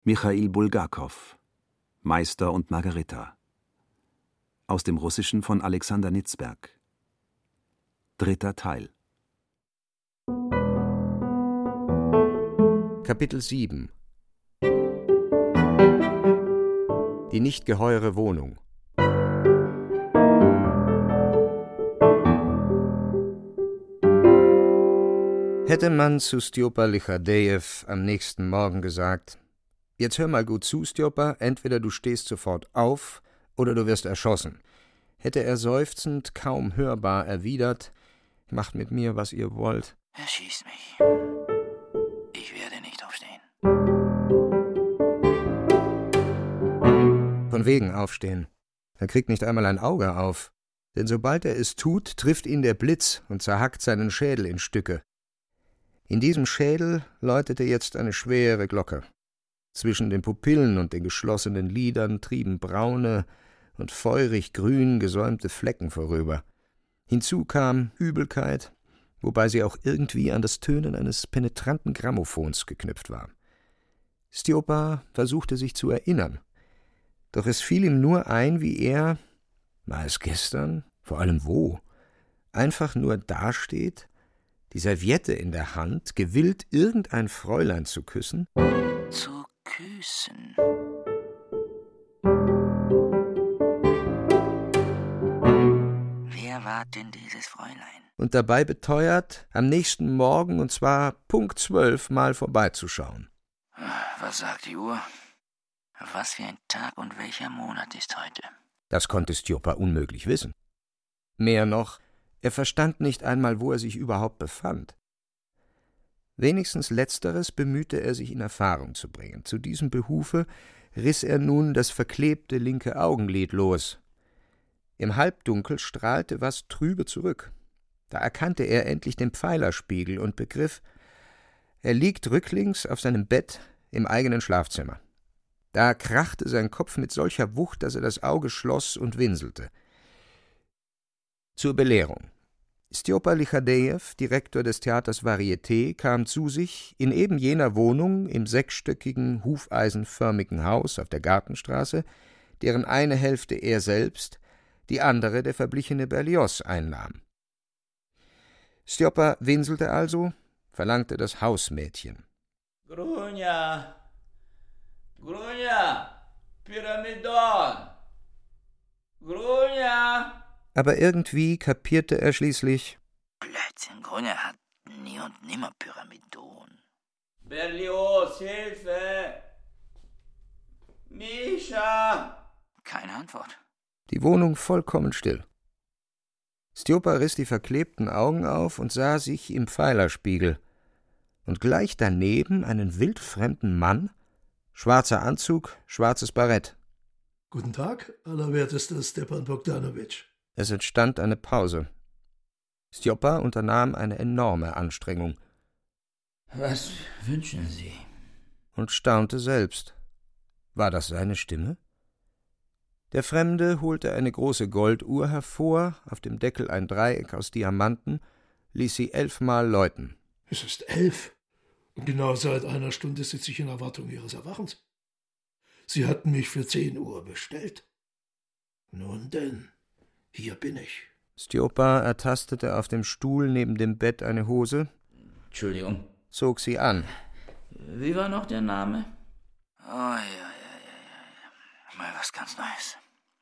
Michail Bulgakow, Meister und Margarita. Aus dem Russischen von Alexander Nitzberg. 3. Teil. Kapitel 7 Die nicht geheure Wohnung. Hätte man zu Stjopa Lichadejew am nächsten Morgen gesagt: Jetzt hör mal gut zu, Stjopa, entweder du stehst sofort auf oder du wirst erschossen, hätte er seufzend, kaum hörbar erwidert: Macht mit mir, was ihr wollt. Erschießt mich. Ich werde nicht aufstehen. Von wegen aufstehen. Er kriegt nicht einmal ein Auge auf, denn sobald er es tut, trifft ihn der Blitz und zerhackt seinen Schädel in Stücke. In diesem Schädel läutete jetzt eine schwere Glocke. Zwischen den Pupillen und den geschlossenen Lidern trieben braune und feurig grün gesäumte Flecken vorüber. Hinzu kam Übelkeit, wobei sie auch irgendwie an das Tönen eines penetranten Grammophons geknüpft war. Stjopa versuchte sich zu erinnern, doch es fiel ihm nur ein, wie er, war es gestern, vor allem wo, einfach nur dasteht, die Serviette in der Hand, gewillt, irgendein Fräulein zu küssen. Zu küssen. Wer war denn dieses Fräulein? Und dabei beteuert, am nächsten Morgen, und zwar Punkt 12, mal vorbeizuschauen. Was sagt die Uhr? Was für ein Tag und welcher Monat ist heute? Das konnte Stjopa unmöglich wissen. Mehr noch, er verstand nicht einmal, wo er sich überhaupt befand. Wenigstens Letzteres bemühte er sich in Erfahrung zu bringen. Zu diesem Behufe riss er nun das verklebte linke Augenlid los. Im Halbdunkel strahlte was trübe zurück. Da erkannte er endlich den Pfeilerspiegel und begriff, er liegt rücklings auf seinem Bett im eigenen Schlafzimmer. Da krachte sein Kopf mit solcher Wucht, dass er das Auge schloss und winselte. Zur Belehrung. Stjopa Lichadejew, Direktor des Theaters Varieté, kam zu sich in eben jener Wohnung im sechsstöckigen, hufeisenförmigen Haus auf der Gartenstraße, deren eine Hälfte er selbst, die andere der verblichene Berlioz einnahm. Stjopa winselte also, verlangte das Hausmädchen. Grunja, Pyramidon, Grunja. Aber irgendwie kapierte er schließlich: Blödsinn, Grunja hat nie und nimmer Pyramidon. Berlioz, Hilfe! Mischa! Keine Antwort. Die Wohnung vollkommen still. Stjopa riss die verklebten Augen auf und sah sich im Pfeilerspiegel. Und gleich daneben einen wildfremden Mann, schwarzer Anzug, schwarzes Barett. Guten Tag, allerwertester Stepan Bogdanowitsch. Es entstand eine Pause. Stjopa unternahm eine enorme Anstrengung. Was wünschen Sie? Und staunte selbst. War das seine Stimme? Der Fremde holte eine große Golduhr hervor, auf dem Deckel ein Dreieck aus Diamanten, ließ sie 11-mal läuten. Es ist 11. Und genau seit einer Stunde sitze ich in Erwartung Ihres Erwachens. Sie hatten mich für 10 Uhr bestellt. Nun denn, hier bin ich. Stjopa ertastete auf dem Stuhl neben dem Bett eine Hose, Entschuldigung. zog sie an. Wie war noch der Name? Oh, ja. Mal was ganz Neues.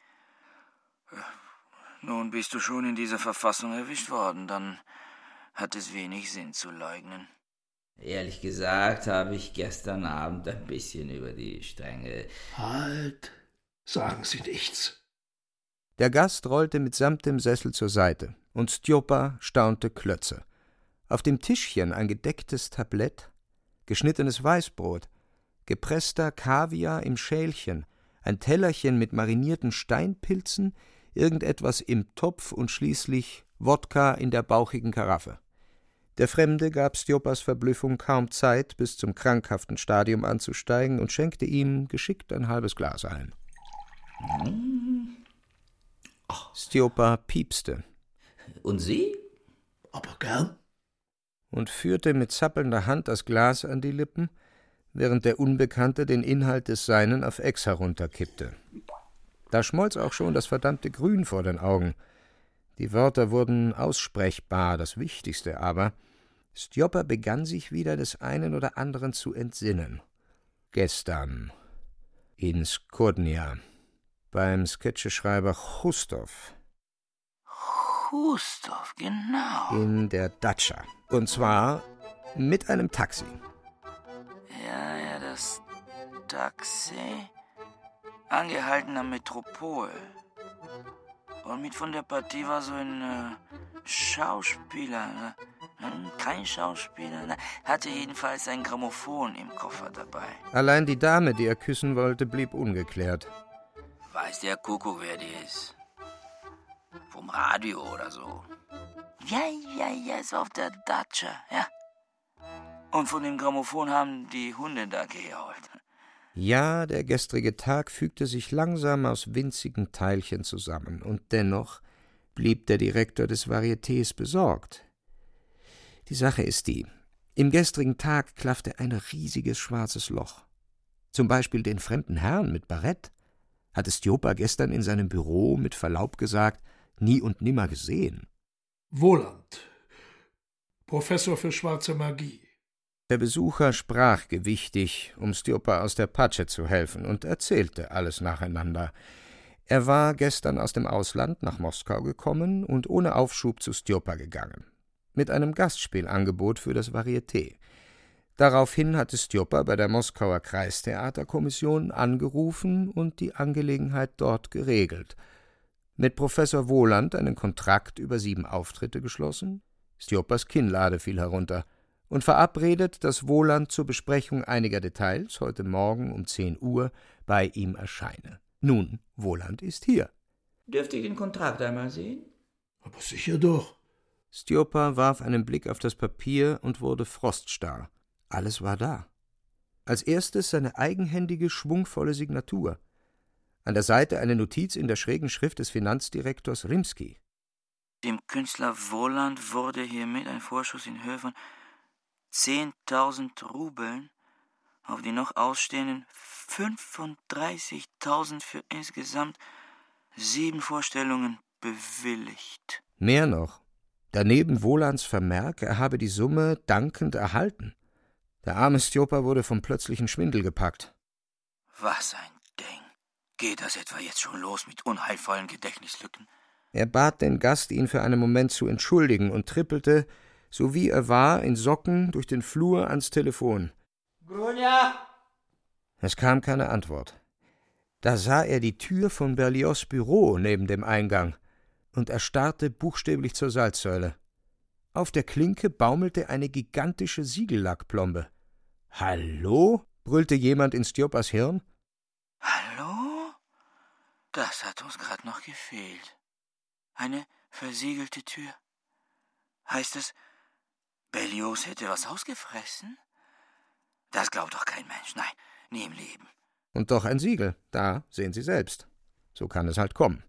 Nun bist du schon in dieser Verfassung erwischt worden, dann hat es wenig Sinn zu leugnen. Ehrlich gesagt habe ich gestern Abend ein bisschen über die Stränge... Halt, sagen Sie nichts. Der Gast rollte mitsamt dem Sessel zur Seite, und Stjopa staunte Klötze. Auf dem Tischchen ein gedecktes Tablett, geschnittenes Weißbrot, gepresster Kaviar im Schälchen, ein Tellerchen mit marinierten Steinpilzen, irgendetwas im Topf und schließlich Wodka in der bauchigen Karaffe. Der Fremde gab Stjopas Verblüffung kaum Zeit, bis zum krankhaften Stadium anzusteigen, und schenkte ihm geschickt ein halbes Glas ein. Stjopa piepste. Und Sie? Aber gern. Und führte mit zappelnder Hand das Glas an die Lippen, während der Unbekannte den Inhalt des Seinen auf Ex herunterkippte. Da schmolz auch schon das verdammte Grün vor den Augen. Die Wörter wurden aussprechbar, das Wichtigste aber: Stjoppa begann sich wieder des einen oder anderen zu entsinnen. Gestern in Skodnia, beim Sketcheschreiber Chustow. Chustow, genau. In der Datscha. Und zwar mit einem Taxi. Ja, das Taxi. Angehalten am Metropol. Und mit von der Partie war so ein Schauspieler. Kein Schauspieler. Hatte jedenfalls ein Grammophon im Koffer dabei. Allein die Dame, die er küssen wollte, blieb ungeklärt. Weiß der Kuckuck, wer die ist? Vom Radio oder so. Ja, es war auf der Datscha, ja. Und von dem Grammophon haben die Hunde da gejault. Ja, der gestrige Tag fügte sich langsam aus winzigen Teilchen zusammen, und dennoch blieb der Direktor des Varietés besorgt. Die Sache ist die: Im gestrigen Tag klaffte ein riesiges schwarzes Loch. Zum Beispiel den fremden Herrn mit Barett hatte Stjoppa gestern in seinem Büro mit Verlaub gesagt nie und nimmer gesehen. Wohland, Professor für schwarze Magie. Der Besucher sprach gewichtig, um Stjoppa aus der Patsche zu helfen, und erzählte alles nacheinander. Er war gestern aus dem Ausland nach Moskau gekommen und ohne Aufschub zu Stjoppa gegangen, mit einem Gastspielangebot für das Varieté. Daraufhin hatte Stjoppa bei der Moskauer Kreistheaterkommission angerufen und die Angelegenheit dort geregelt. Mit Professor Wohland einen Kontrakt über 7 Auftritte geschlossen. Stjoppas Kinnlade fiel herunter. Und verabredet, dass Wohland zur Besprechung einiger Details heute Morgen um 10 Uhr bei ihm erscheine. Nun, Wohland ist hier. Dürfte ich den Kontrakt einmal sehen? Aber sicher doch. Stjoppa warf einen Blick auf das Papier und wurde froststarr. Alles war da. Als erstes seine eigenhändige, schwungvolle Signatur. An der Seite eine Notiz in der schrägen Schrift des Finanzdirektors Rimski. Dem Künstler Wohland wurde hiermit ein Vorschuss in Höhe von 10.000 Rubeln auf die noch ausstehenden 35.000 für insgesamt 7 Vorstellungen bewilligt. Mehr noch. Daneben Wohlands Vermerk, er habe die Summe dankend erhalten. Der arme Stjoppa wurde vom plötzlichen Schwindel gepackt. Was ein Ding. Geht das etwa jetzt schon los mit unheilvollen Gedächtnislücken? Er bat den Gast, ihn für einen Moment zu entschuldigen, und trippelte, so wie er war, in Socken durch den Flur ans Telefon. Grunja! Es kam keine Antwort. Da sah er die Tür von Berlioz' Büro neben dem Eingang, und er starrte buchstäblich zur Salzsäule. Auf der Klinke baumelte eine gigantische Siegellackplombe. »Hallo?« brüllte jemand in Stjoppas Hirn. Hallo? Das hat uns gerade noch gefehlt. Eine versiegelte Tür. Heißt es, Berlioz hätte was ausgefressen? Das glaubt doch kein Mensch. Nein, nie im Leben. Und doch ein Siegel. Da sehen Sie selbst. So kann es halt kommen.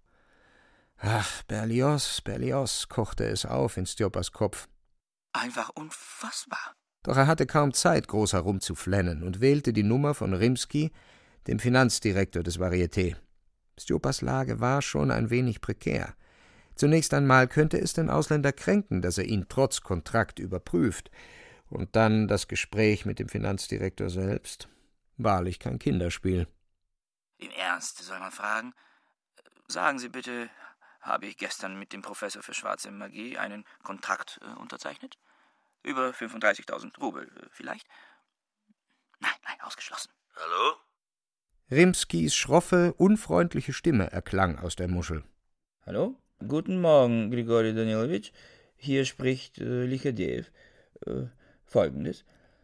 Ach, Berlioz, kochte es auf in Stjoppas Kopf. Einfach unfassbar. Doch er hatte kaum Zeit, groß herumzuflennen, und wählte die Nummer von Rimski, dem Finanzdirektor des Varieté. Stjoppas Lage war schon ein wenig prekär. Zunächst einmal könnte es den Ausländer kränken, dass er ihn trotz Kontrakt überprüft. Und dann das Gespräch mit dem Finanzdirektor selbst. Wahrlich kein Kinderspiel. Im Ernst, soll man fragen? Sagen Sie bitte, habe ich gestern mit dem Professor für schwarze Magie einen Kontrakt unterzeichnet? Über 35.000 Rubel vielleicht? Nein, ausgeschlossen. Hallo? Rimskis schroffe, unfreundliche Stimme erklang aus der Muschel. Hallo? Guten Morgen, Grigori Danilowitsch. Hier spricht Lichadew. Folgendes.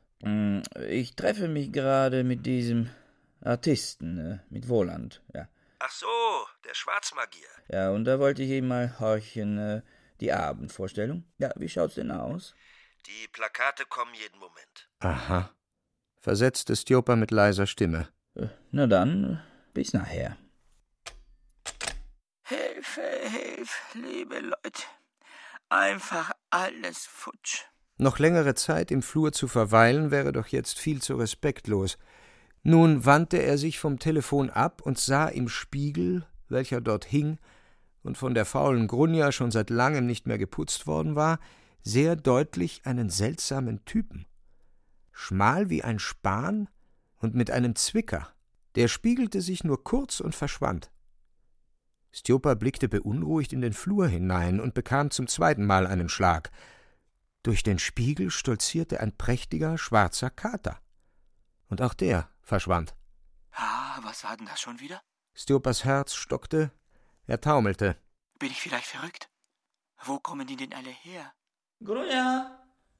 Ich treffe mich gerade mit diesem Artisten, mit Wohland, ja. Ach so, der Schwarzmagier. Ja, und da wollte ich eben mal horchen, die Abendvorstellung. Ja, wie schaut's denn aus? Die Plakate kommen jeden Moment. Aha, versetzte Stjoppa mit leiser Stimme. Na dann, bis nachher. Hilfe, liebe Leute. Einfach alles futsch. Noch längere Zeit im Flur zu verweilen, wäre doch jetzt viel zu respektlos. Nun wandte er sich vom Telefon ab und sah im Spiegel, welcher dort hing und von der faulen Grunja schon seit langem nicht mehr geputzt worden war, sehr deutlich einen seltsamen Typen. Schmal wie ein Span und mit einem Zwicker. Der spiegelte sich nur kurz und verschwand. Stjopa blickte beunruhigt in den Flur hinein und bekam zum zweiten Mal einen Schlag. Durch den Spiegel stolzierte ein prächtiger, schwarzer Kater. Und auch der verschwand. Ah, was war denn das schon wieder? Stjopas Herz stockte, er taumelte. Bin ich vielleicht verrückt? Wo kommen die denn alle her? Grunja,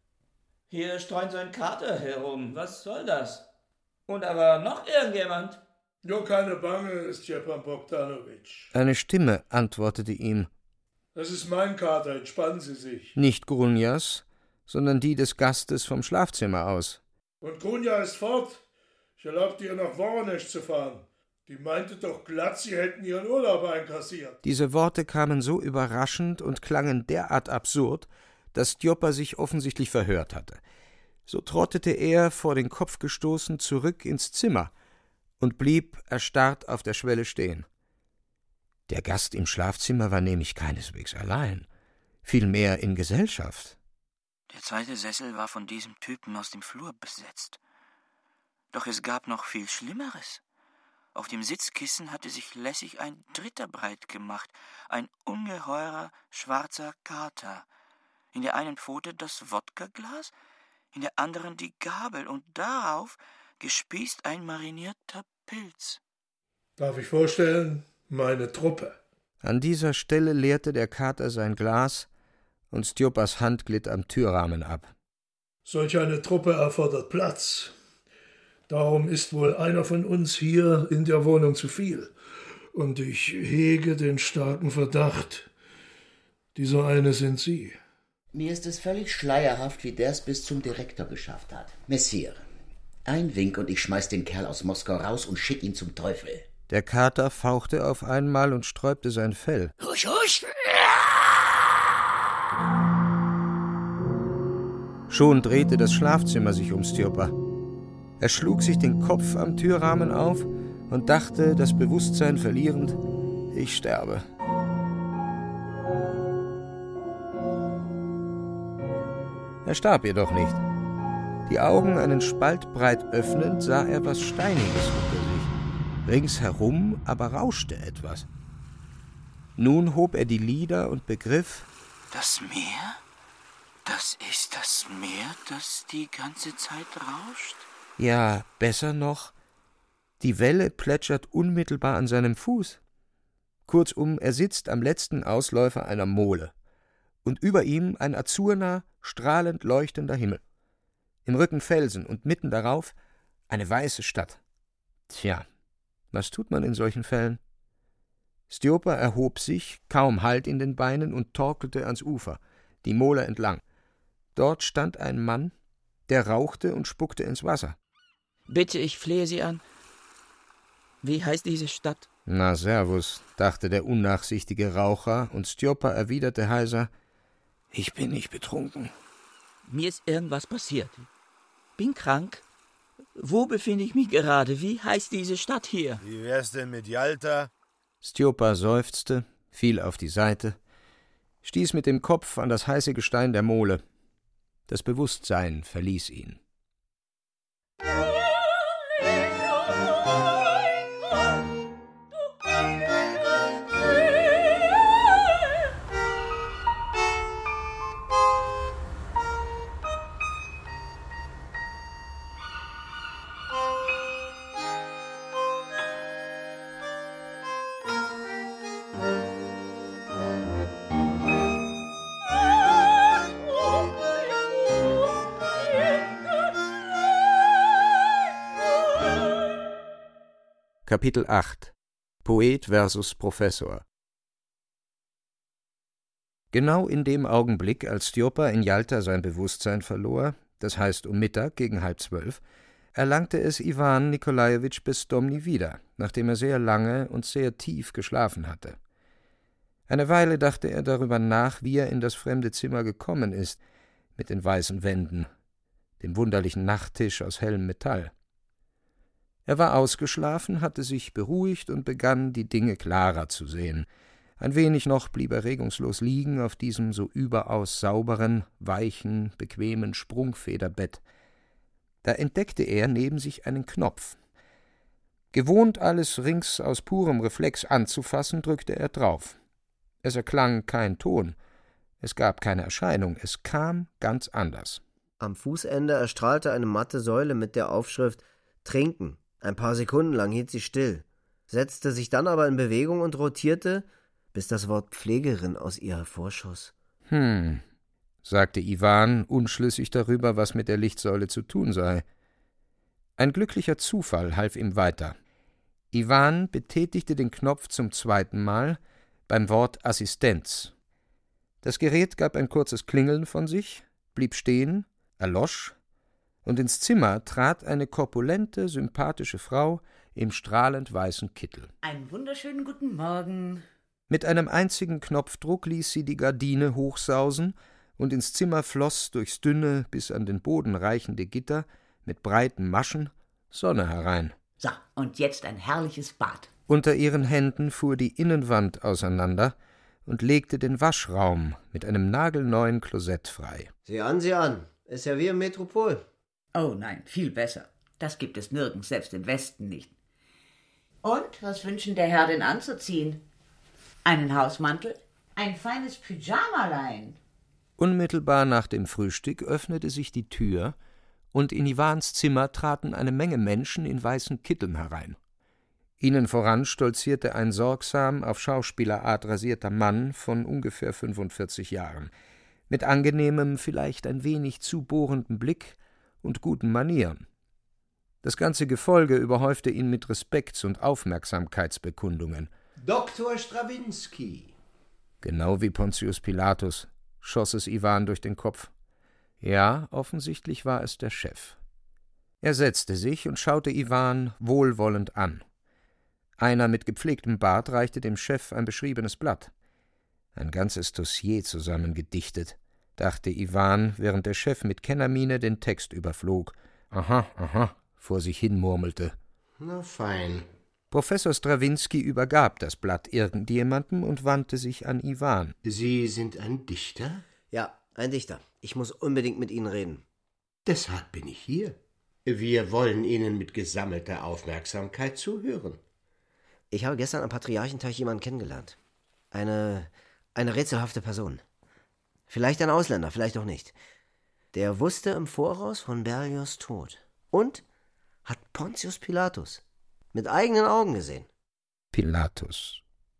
hier streuen so ein Kater herum. Was soll das? Und aber noch irgendjemand? Nur keine Bange, Stjepan Bogdanowitsch. Eine Stimme antwortete ihm. Das ist mein Kater, entspannen Sie sich. Nicht Grunjas, sondern die des Gastes vom Schlafzimmer aus. Und Grunja ist fort. Ich erlaubte ihr nach Voronezh zu fahren. Die meinte doch glatt, sie hätten ihren Urlaub einkassiert. Diese Worte kamen so überraschend und klangen derart absurd, dass Stjopa sich offensichtlich verhört hatte. So trottete er, vor den Kopf gestoßen, zurück ins Zimmer und blieb erstarrt auf der Schwelle stehen. Der Gast im Schlafzimmer war nämlich keineswegs allein, vielmehr in Gesellschaft. Der zweite Sessel war von diesem Typen aus dem Flur besetzt. Doch es gab noch viel Schlimmeres. Auf dem Sitzkissen hatte sich lässig ein dritter breit gemacht, ein ungeheurer schwarzer Kater. In der einen Pfote das Wodkaglas, in der anderen die Gabel und darauf gespießt ein marinierter Pilz. Darf ich vorstellen, meine Truppe. An dieser Stelle leerte der Kater sein Glas und Stjopas Hand glitt am Türrahmen ab. Solch eine Truppe erfordert Platz. Darum ist wohl einer von uns hier in der Wohnung zu viel. Und ich hege den starken Verdacht, dieser eine sind Sie. Mir ist es völlig schleierhaft, wie der es bis zum Direktor geschafft hat. Messier, ein Wink und ich schmeiß den Kerl aus Moskau raus und schick ihn zum Teufel. Der Kater fauchte auf einmal und sträubte sein Fell. Husch, husch! Schon drehte das Schlafzimmer sich um Stjopa. Er schlug sich den Kopf am Türrahmen auf und dachte, das Bewusstsein verlierend, ich sterbe. Er starb jedoch nicht. Die Augen einen Spalt breit öffnend, sah er was Steiniges unter sich. Ringsherum aber rauschte etwas. Nun hob er die Lider und begriff: Das Meer? Das ist das Meer, das die ganze Zeit rauscht? Ja, besser noch, die Welle plätschert unmittelbar an seinem Fuß. Kurzum, er sitzt am letzten Ausläufer einer Mole. Und über ihm ein azurner, strahlend leuchtender Himmel. Im Rücken Felsen und mitten darauf eine weiße Stadt. Tja, was tut man in solchen Fällen? Stjopa erhob sich, kaum Halt in den Beinen, und torkelte ans Ufer, die Mole entlang. Dort stand ein Mann, der rauchte und spuckte ins Wasser. Bitte, ich flehe Sie an. Wie heißt diese Stadt? Na, servus, dachte der unnachsichtige Raucher, und Stjopa erwiderte heiser: Ich bin nicht betrunken. Mir ist irgendwas passiert. Bin krank. Wo befinde ich mich gerade? Wie heißt diese Stadt hier? Wie wär's denn mit Jalta? Stjopa seufzte, fiel auf die Seite, stieß mit dem Kopf an das heiße Gestein der Mole. Das Bewusstsein verließ ihn. Kapitel 8 Poet versus Professor. Genau in dem Augenblick, als Stjopa in Jalta sein Bewusstsein verlor, das heißt um Mittag gegen 11:30, erlangte es Iwan Nikolajewitsch Bezdomny wieder, nachdem er sehr lange und sehr tief geschlafen hatte. Eine Weile dachte er darüber nach, wie er in das fremde Zimmer gekommen ist, mit den weißen Wänden, dem wunderlichen Nachttisch aus hellem Metall. Er war ausgeschlafen, hatte sich beruhigt und begann, die Dinge klarer zu sehen. Ein wenig noch blieb er regungslos liegen auf diesem so überaus sauberen, weichen, bequemen Sprungfederbett. Da entdeckte er neben sich einen Knopf. Gewohnt, alles rings aus purem Reflex anzufassen, drückte er drauf. Es erklang kein Ton, es gab keine Erscheinung, es kam ganz anders. Am Fußende erstrahlte eine matte Säule mit der Aufschrift »Trinken«. Ein paar Sekunden lang hielt sie still, setzte sich dann aber in Bewegung und rotierte, bis das Wort Pflegerin aus ihr hervorschoss. Sagte Iwan, unschlüssig darüber, was mit der Lichtsäule zu tun sei. Ein glücklicher Zufall half ihm weiter. Iwan betätigte den Knopf zum 2. Mal beim Wort Assistenz. Das Gerät gab ein kurzes Klingeln von sich, blieb stehen, erlosch, und ins Zimmer trat eine korpulente, sympathische Frau im strahlend weißen Kittel. Einen wunderschönen guten Morgen. Mit einem einzigen Knopfdruck ließ sie die Gardine hochsausen, und ins Zimmer floss durchs dünne, bis an den Boden reichende Gitter mit breiten Maschen Sonne herein. So, und jetzt ein herrliches Bad. Unter ihren Händen fuhr die Innenwand auseinander und legte den Waschraum mit einem nagelneuen Klosett frei. Sieh an. Ist ja wie im Metropol. Oh nein, viel besser. Das gibt es nirgends, selbst im Westen nicht. Und, was wünschen der Herr denn anzuziehen? Einen Hausmantel? Ein feines Pyjamalein? Unmittelbar nach dem Frühstück öffnete sich die Tür, und in Iwans Zimmer traten eine Menge Menschen in weißen Kitteln herein. Ihnen voran stolzierte ein sorgsam auf Schauspielerart rasierter Mann von ungefähr 45 Jahren, mit angenehmem, vielleicht ein wenig zu bohrendem Blick und guten Manieren. Das ganze Gefolge überhäufte ihn mit Respekts- und Aufmerksamkeitsbekundungen. »Dr. Strawinski!« Genau wie Pontius Pilatus schoss es Iwan durch den Kopf. Ja, offensichtlich war es der Chef. Er setzte sich und schaute Iwan wohlwollend an. Einer mit gepflegtem Bart reichte dem Chef ein beschriebenes Blatt. Ein ganzes Dossier zusammengedichtet, dachte Iwan, während der Chef mit Kennermiene den Text überflog. Aha, vor sich hin murmelte. Na fein. Professor Strawinski übergab das Blatt irgendjemandem und wandte sich an Iwan. Sie sind ein Dichter? Ja, ein Dichter. Ich muss unbedingt mit Ihnen reden. Deshalb bin ich hier. Wir wollen Ihnen mit gesammelter Aufmerksamkeit zuhören. Ich habe gestern am Patriarchenteich jemanden kennengelernt. Eine rätselhafte Person. Vielleicht ein Ausländer, vielleicht auch nicht. Der wusste im Voraus von Berlioz' Tod. Und hat Pontius Pilatus mit eigenen Augen gesehen. Pilatus?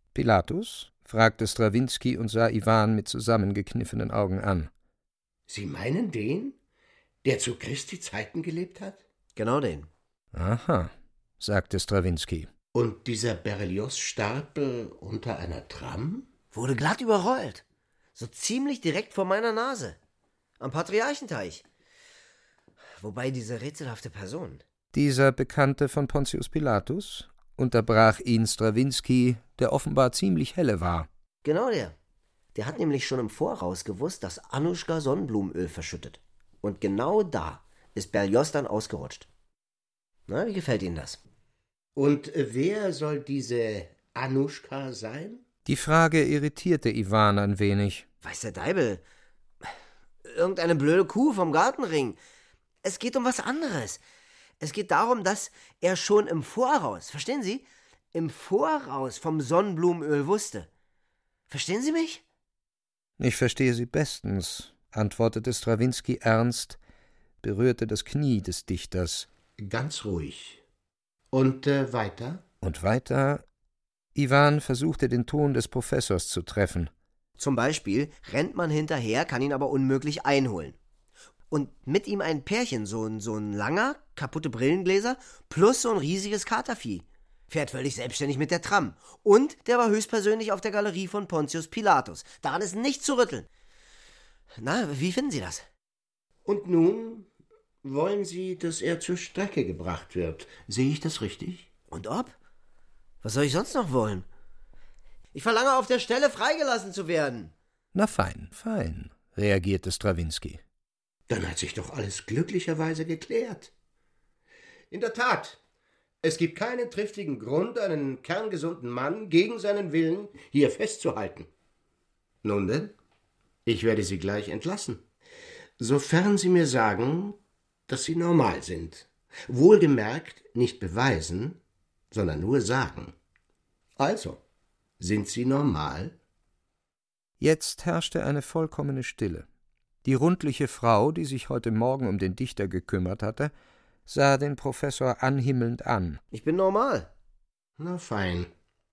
Fragte Strawinski und sah Iwan mit zusammengekniffenen Augen an. Sie meinen den, der zu Christi Zeiten gelebt hat? Genau den. Aha, sagte Strawinski. Und dieser Berlioz starb unter einer Tram? Wurde glatt überrollt. So ziemlich direkt vor meiner Nase. Am Patriarchenteich. Wobei diese rätselhafte Person... Dieser Bekannte von Pontius Pilatus? Unterbrach ihn Strawinski, der offenbar ziemlich helle war. Genau der. Der hat nämlich schon im Voraus gewusst, dass Anuschka Sonnenblumenöl verschüttet. Und genau da ist Berlioz dann ausgerutscht. Na, wie gefällt Ihnen das? Und wer soll diese Anuschka sein? Die Frage irritierte Iwan ein wenig. Weiß der Deibel. Irgendeine blöde Kuh vom Gartenring. Es geht um was anderes. Es geht darum, dass er schon im Voraus, verstehen Sie? Im Voraus vom Sonnenblumenöl wusste. Verstehen Sie mich? Ich verstehe Sie bestens, antwortete Strawinski ernst, berührte das Knie des Dichters. Ganz ruhig. Und weiter? Und weiter? Iwan versuchte den Ton des Professors zu treffen. Zum Beispiel rennt man hinterher, kann ihn aber unmöglich einholen. Und mit ihm ein Pärchen, so ein langer, kaputte Brillengläser, plus so ein riesiges Katervieh. Fährt völlig selbstständig mit der Tram. Und der war höchstpersönlich auf der Galerie von Pontius Pilatus. Daran ist nichts zu rütteln. Na, wie finden Sie das? Und nun wollen Sie, dass er zur Strecke gebracht wird. Sehe ich das richtig? Und ob? Was soll ich sonst noch wollen? Ich verlange auf der Stelle freigelassen zu werden. Na fein, reagierte Strawinski. Dann hat sich doch alles glücklicherweise geklärt. In der Tat, es gibt keinen triftigen Grund, einen kerngesunden Mann gegen seinen Willen hier festzuhalten. Nun denn, ich werde Sie gleich entlassen, sofern Sie mir sagen, dass Sie normal sind. Wohlgemerkt nicht beweisen, sondern nur sagen. Also, sind Sie normal? Jetzt herrschte eine vollkommene Stille. Die rundliche Frau, die sich heute Morgen um den Dichter gekümmert hatte, sah den Professor anhimmelnd an. Ich bin normal. Na fein.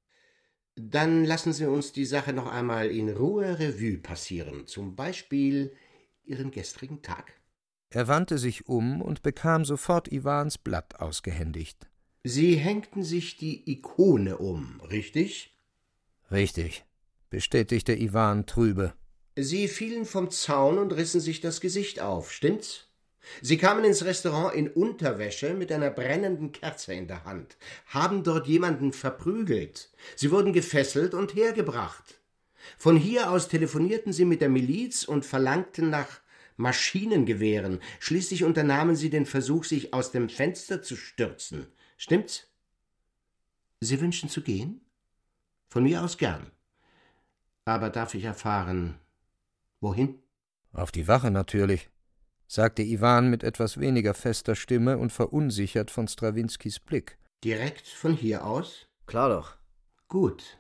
Dann lassen Sie uns die Sache noch einmal in Ruhe Revue passieren, zum Beispiel Ihren gestrigen Tag. Er wandte sich um und bekam sofort Iwans Blatt ausgehändigt. Sie hängten sich die Ikone um, richtig? Richtig, bestätigte Iwan trübe. Sie fielen vom Zaun und rissen sich das Gesicht auf, stimmt's? Sie kamen ins Restaurant in Unterwäsche mit einer brennenden Kerze in der Hand, haben dort jemanden verprügelt. Sie wurden gefesselt und hergebracht. Von hier aus telefonierten sie mit der Miliz und verlangten nach Maschinengewehren. Schließlich unternahmen sie den Versuch, sich aus dem Fenster zu stürzen. Stimmt's? Sie wünschen zu gehen? Von mir aus gern. Aber darf ich erfahren, wohin? Auf die Wache natürlich, sagte Iwan mit etwas weniger fester Stimme und verunsichert von Strawinskys Blick. Direkt von hier aus? Klar doch. Gut.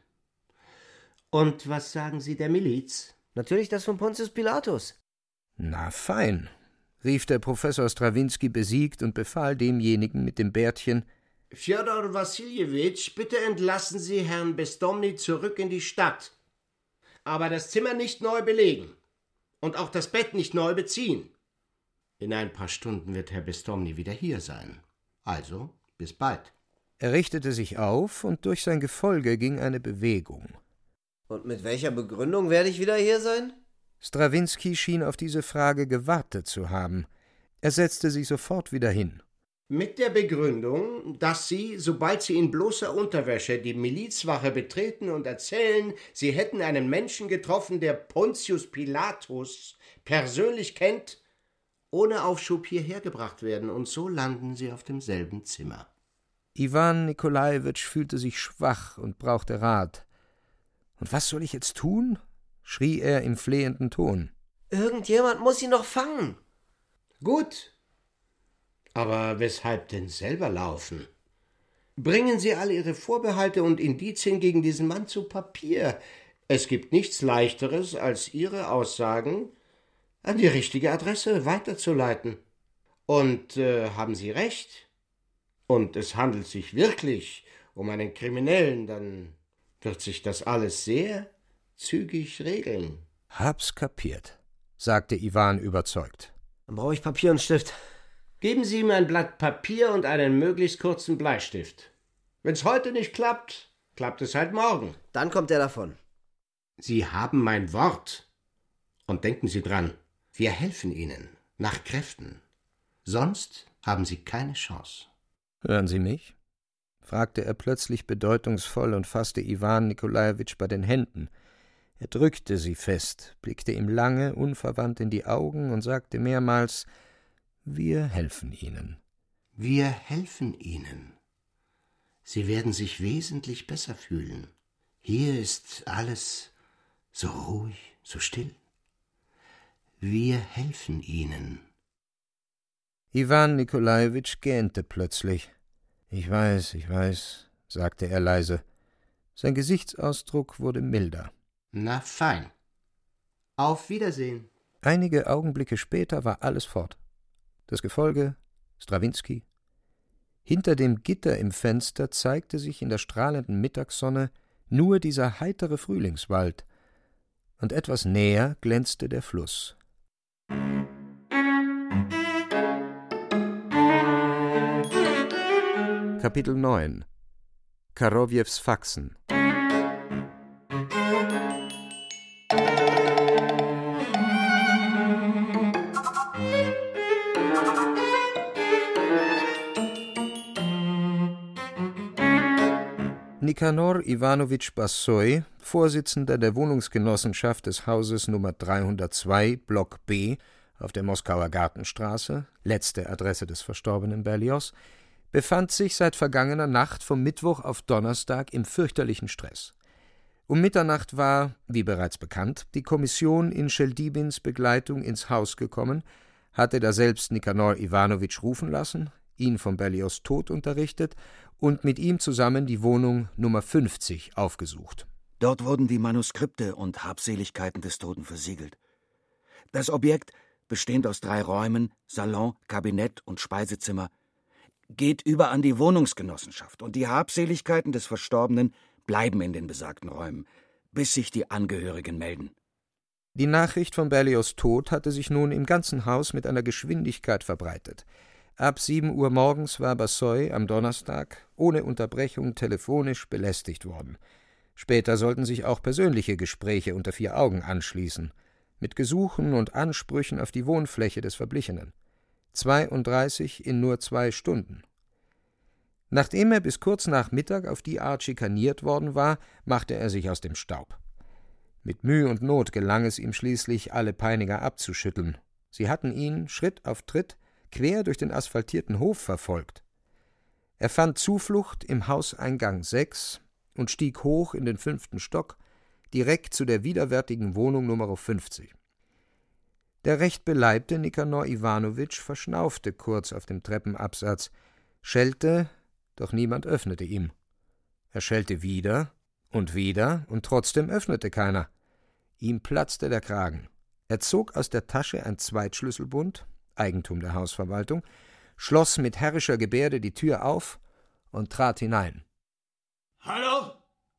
Und was sagen Sie der Miliz? Natürlich das von Pontius Pilatus. Na fein, rief der Professor Strawinsky besiegt und befahl demjenigen mit dem Bärtchen: Fjodor Wassiljewitsch, bitte entlassen Sie Herrn Bestomny zurück in die Stadt. Aber das Zimmer nicht neu belegen und auch das Bett nicht neu beziehen. In ein paar Stunden wird Herr Bestomny wieder hier sein. Also, bis bald. Er richtete sich auf, und durch sein Gefolge ging eine Bewegung. Und mit welcher Begründung werde ich wieder hier sein? Strawinsky schien auf diese Frage gewartet zu haben. Er setzte sich sofort wieder hin. Mit der Begründung, dass Sie, sobald Sie in bloßer Unterwäsche die Milizwache betreten und erzählen, Sie hätten einen Menschen getroffen, der Pontius Pilatus persönlich kennt, ohne Aufschub hierher gebracht werden, und so landen Sie auf demselben Zimmer. Iwan Nikolajewitsch fühlte sich schwach und brauchte Rat. »Und was soll ich jetzt tun?« schrie er im flehenden Ton. »Irgendjemand muss ihn noch fangen.« »Gut. Aber weshalb denn selber laufen? Bringen Sie alle Ihre Vorbehalte und Indizien gegen diesen Mann zu Papier. Es gibt nichts Leichteres, als Ihre Aussagen an die richtige Adresse weiterzuleiten. Und haben Sie recht, und es handelt sich wirklich um einen Kriminellen, dann wird sich das alles sehr zügig regeln.« »Hab's kapiert«, sagte Iwan überzeugt. »Dann brauche ich Papier und Stift.« »Geben Sie ihm ein Blatt Papier und einen möglichst kurzen Bleistift. Wenn's heute nicht klappt, klappt es halt morgen.« »Dann kommt er davon.« »Sie haben mein Wort. Und denken Sie dran, wir helfen Ihnen, nach Kräften. Sonst haben Sie keine Chance.« »Hören Sie mich?« fragte er plötzlich bedeutungsvoll und fasste Iwan Nikolajewitsch bei den Händen. Er drückte sie fest, blickte ihm lange, unverwandt in die Augen und sagte mehrmals: »Wir helfen Ihnen.« »Wir helfen Ihnen. Sie werden sich wesentlich besser fühlen. Hier ist alles so ruhig, so still. Wir helfen Ihnen.« Iwan Nikolajewitsch gähnte plötzlich. »Ich weiß, sagte er leise. Sein Gesichtsausdruck wurde milder. »Na fein. Auf Wiedersehen.« Einige Augenblicke später war alles fort. Das Gefolge, Strawinsky. Hinter dem Gitter im Fenster zeigte sich in der strahlenden Mittagssonne nur dieser heitere Frühlingswald, und etwas näher glänzte der Fluss. Kapitel 9 Karowjews Faxen. Nikanor Iwanowitsch Bassoi, Vorsitzender der Wohnungsgenossenschaft des Hauses Nummer 302, Block B, auf der Moskauer Gartenstraße, letzte Adresse des verstorbenen Berlioz, befand sich seit vergangener Nacht vom Mittwoch auf Donnerstag im fürchterlichen Stress. Um Mitternacht war, wie bereits bekannt, die Kommission in Scheldibins Begleitung ins Haus gekommen, hatte daselbst Nikanor Iwanowitsch rufen lassen, ihn von Berlioz' Tod unterrichtet und mit ihm zusammen die Wohnung Nummer 50 aufgesucht. Dort wurden die Manuskripte und Habseligkeiten des Toten versiegelt. Das Objekt, bestehend aus 3 Räumen, Salon, Kabinett und Speisezimmer, geht über an die Wohnungsgenossenschaft und die Habseligkeiten des Verstorbenen bleiben in den besagten Räumen, bis sich die Angehörigen melden. Die Nachricht von Berlioz' Tod hatte sich nun im ganzen Haus mit einer Geschwindigkeit verbreitet. Ab 7 Uhr morgens war Bassoy am Donnerstag ohne Unterbrechung telefonisch belästigt worden. Später sollten sich auch persönliche Gespräche unter 4 Augen anschließen, mit Gesuchen und Ansprüchen auf die Wohnfläche des Verblichenen. 32 in nur 2 Stunden. Nachdem er bis kurz nach Mittag auf die Art schikaniert worden war, machte er sich aus dem Staub. Mit Mühe und Not gelang es ihm schließlich, alle Peiniger abzuschütteln. Sie hatten ihn Schritt auf Tritt quer durch den asphaltierten Hof verfolgt. Er fand Zuflucht im Hauseingang 6 und stieg hoch in den 5. Stock, direkt zu der widerwärtigen Wohnung Nummer 50. Der recht beleibte Nikanor Iwanowitsch verschnaufte kurz auf dem Treppenabsatz, schellte, doch niemand öffnete ihm. Er schellte wieder und trotzdem öffnete keiner. Ihm platzte der Kragen. Er zog aus der Tasche ein Zweitschlüsselbund, Eigentum der Hausverwaltung, schloss mit herrischer Gebärde die Tür auf und trat hinein. »Hallo?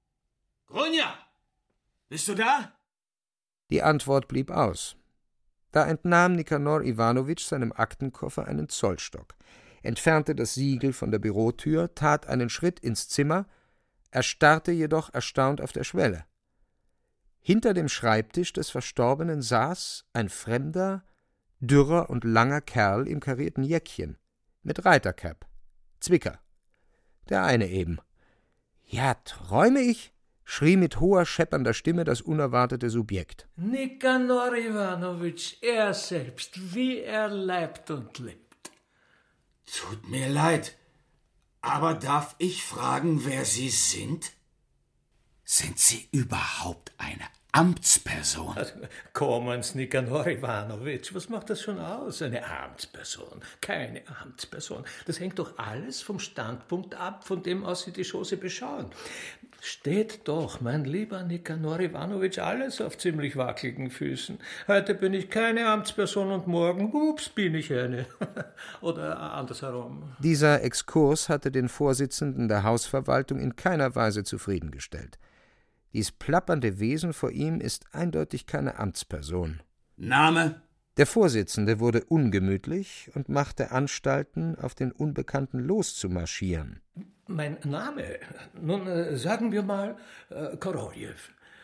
Grunja, bist du da?« Die Antwort blieb aus. Da entnahm Nikanor Iwanowitsch seinem Aktenkoffer einen Zollstock, entfernte das Siegel von der Bürotür, tat einen Schritt ins Zimmer, erstarrte jedoch erstaunt auf der Schwelle. Hinter dem Schreibtisch des Verstorbenen saß ein fremder, dürrer und langer Kerl im karierten Jäckchen, mit Reitercap, Zwicker. Der eine eben. »Ja, träume ich?« schrie mit hoher, scheppernder Stimme das unerwartete Subjekt. »Nikanor Iwanowitsch, er selbst, wie er leibt und lebt.« »Tut mir leid, aber darf ich fragen, wer Sie sind? Sind Sie überhaupt eine Amtsperson?« Kommens, Nikanor Iwanowitsch, was macht das schon aus? Eine Amtsperson, keine Amtsperson. Das hängt doch alles vom Standpunkt ab, von dem aus Sie die Chose beschauen. Steht doch, mein lieber Nikanor Iwanowitsch, alles auf ziemlich wackeligen Füßen. Heute bin ich keine Amtsperson und morgen, ups, bin ich eine. Oder andersherum. Dieser Exkurs hatte den Vorsitzenden der Hausverwaltung in keiner Weise zufriedengestellt. Dies plappernde Wesen vor ihm ist eindeutig keine Amtsperson. »Name?« Der Vorsitzende wurde ungemütlich und machte Anstalten, auf den Unbekannten loszumarschieren. »Mein Name? Nun, sagen wir mal Koroljew.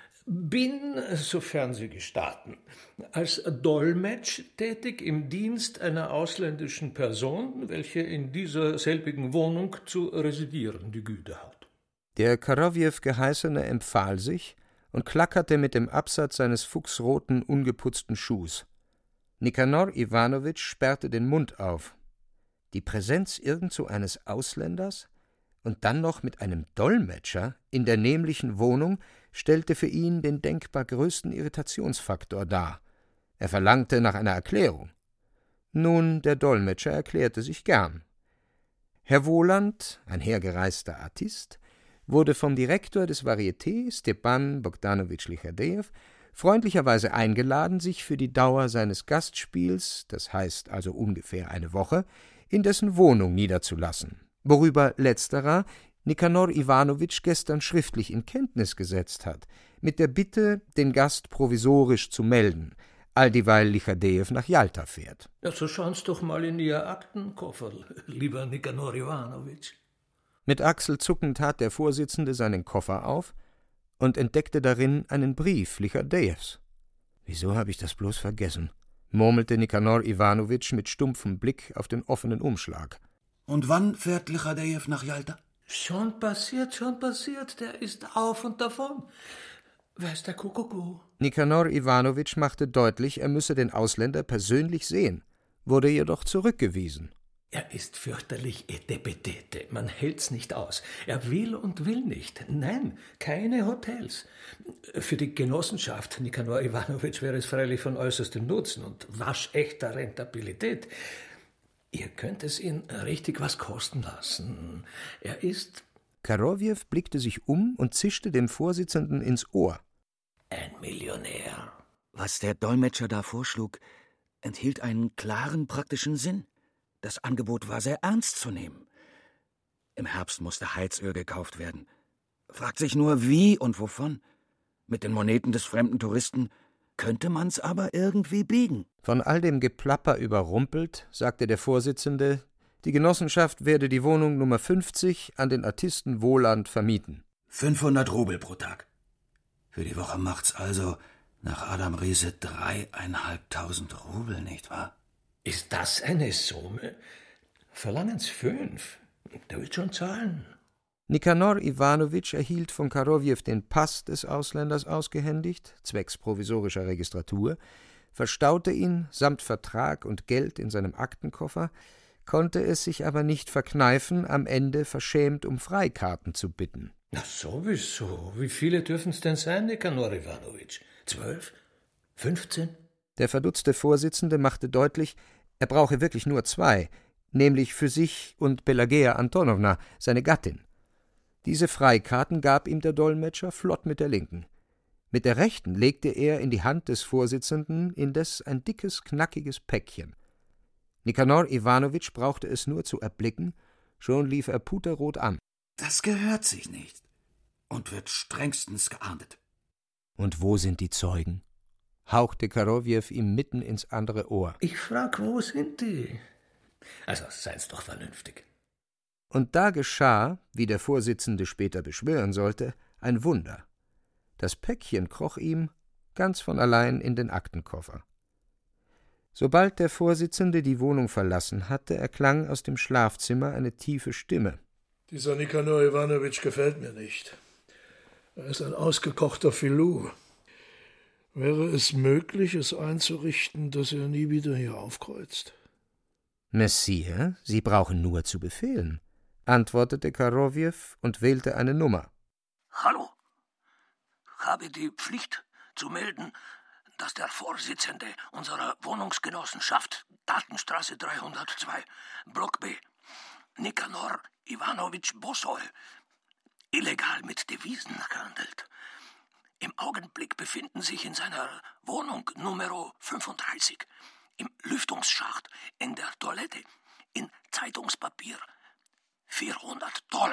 Bin, sofern Sie gestatten, als Dolmetsch tätig im Dienst einer ausländischen Person, welche in dieser selbigen Wohnung zu residieren die Güte hat.« Der Koroljew geheißene empfahl sich und klackerte mit dem Absatz seines fuchsroten, ungeputzten Schuhs. Nikanor Iwanowitsch sperrte den Mund auf. Die Präsenz irgend so eines Ausländers und dann noch mit einem Dolmetscher in der nämlichen Wohnung stellte für ihn den denkbar größten Irritationsfaktor dar. Er verlangte nach einer Erklärung. Nun, der Dolmetscher erklärte sich gern. Herr Woland, ein hergereister Artist, wurde vom Direktor des Varieté, Stepan Bogdanowitsch Lichadejew, freundlicherweise eingeladen, sich für die Dauer seines Gastspiels, das heißt also ungefähr eine Woche, in dessen Wohnung niederzulassen, worüber letzterer Nikanor Iwanowitsch gestern schriftlich in Kenntnis gesetzt hat, mit der Bitte, den Gast provisorisch zu melden, alldieweil Lichadejew nach Jalta fährt. Ja, so schauen's doch mal in Ihr Aktenkoffer, lieber Nikanor Iwanowitsch. Mit achselzuckend tat der Vorsitzende seinen Koffer auf und entdeckte darin einen Brief Lichadejews. »Wieso habe ich das bloß vergessen?« murmelte Nikanor Iwanowitsch mit stumpfem Blick auf den offenen Umschlag. »Und wann fährt Lichadejew nach Jalta?« Schon passiert, der ist auf und davon. Weiß der Kuckuck. Nikanor Iwanowitsch machte deutlich, er müsse den Ausländer persönlich sehen, wurde jedoch zurückgewiesen. Er ist fürchterlich etepetete. Man hält's nicht aus. Er will und will nicht. Nein, keine Hotels. Für die Genossenschaft Nikanor Iwanowitsch wäre es freilich von äußerstem Nutzen und waschechter Rentabilität. Ihr könnt es ihn richtig was kosten lassen. Er ist... Karowjew blickte sich um und zischte dem Vorsitzenden ins Ohr. Ein Millionär. Was der Dolmetscher da vorschlug, enthielt einen klaren praktischen Sinn. Das Angebot war sehr ernst zu nehmen. Im Herbst musste Heizöl gekauft werden. Fragt sich nur, wie und wovon. Mit den Moneten des fremden Touristen könnte man's aber irgendwie biegen. Von all dem Geplapper überrumpelt, sagte der Vorsitzende, die Genossenschaft werde die Wohnung Nummer 50 an den Artisten Wohland vermieten. 500 Rubel pro Tag. Für die Woche macht's also nach Adam Riese 3.500 Rubel, nicht wahr? Ist das eine Summe? Verlangen's 5. Der wird schon zahlen. Nikanor Iwanowitsch erhielt von Karowjew den Pass des Ausländers ausgehändigt, zwecks provisorischer Registratur, verstaute ihn samt Vertrag und Geld in seinem Aktenkoffer, konnte es sich aber nicht verkneifen, am Ende verschämt um Freikarten zu bitten. Na sowieso. Wie viele dürfen's denn sein, Nikanor Iwanowitsch? 12? 15? Der verdutzte Vorsitzende machte deutlich, er brauche wirklich nur 2, nämlich für sich und Pelageja Antonowna, seine Gattin. Diese Freikarten gab ihm der Dolmetscher flott mit der linken. Mit der rechten legte er in die Hand des Vorsitzenden indes ein dickes, knackiges Päckchen. Nikanor Iwanowitsch brauchte es nur zu erblicken, schon lief er puterrot an. Das gehört sich nicht und wird strengstens geahndet. Und wo sind die Zeugen? Hauchte Karowjew ihm mitten ins andere Ohr. Ich frag, wo sind die? Also, sei's doch vernünftig. Und da geschah, wie der Vorsitzende später beschwören sollte, ein Wunder. Das Päckchen kroch ihm ganz von allein in den Aktenkoffer. Sobald der Vorsitzende die Wohnung verlassen hatte, erklang aus dem Schlafzimmer eine tiefe Stimme. Dieser Nikanor Iwanowitsch gefällt mir nicht. Er ist ein ausgekochter Filou. Wäre es möglich, es einzurichten, dass er nie wieder hier aufkreuzt? Messire, Sie brauchen nur zu befehlen, antwortete Karowjew und wählte eine Nummer. Hallo. Habe die Pflicht zu melden, dass der Vorsitzende unserer Wohnungsgenossenschaft Gartenstraße 302, Block B, Nikanor Iwanowitsch Bossoy, illegal mit Devisen handelt. Im Augenblick befinden sich in seiner Wohnung Nummer 35, im Lüftungsschacht, in der Toilette, in Zeitungspapier, $400.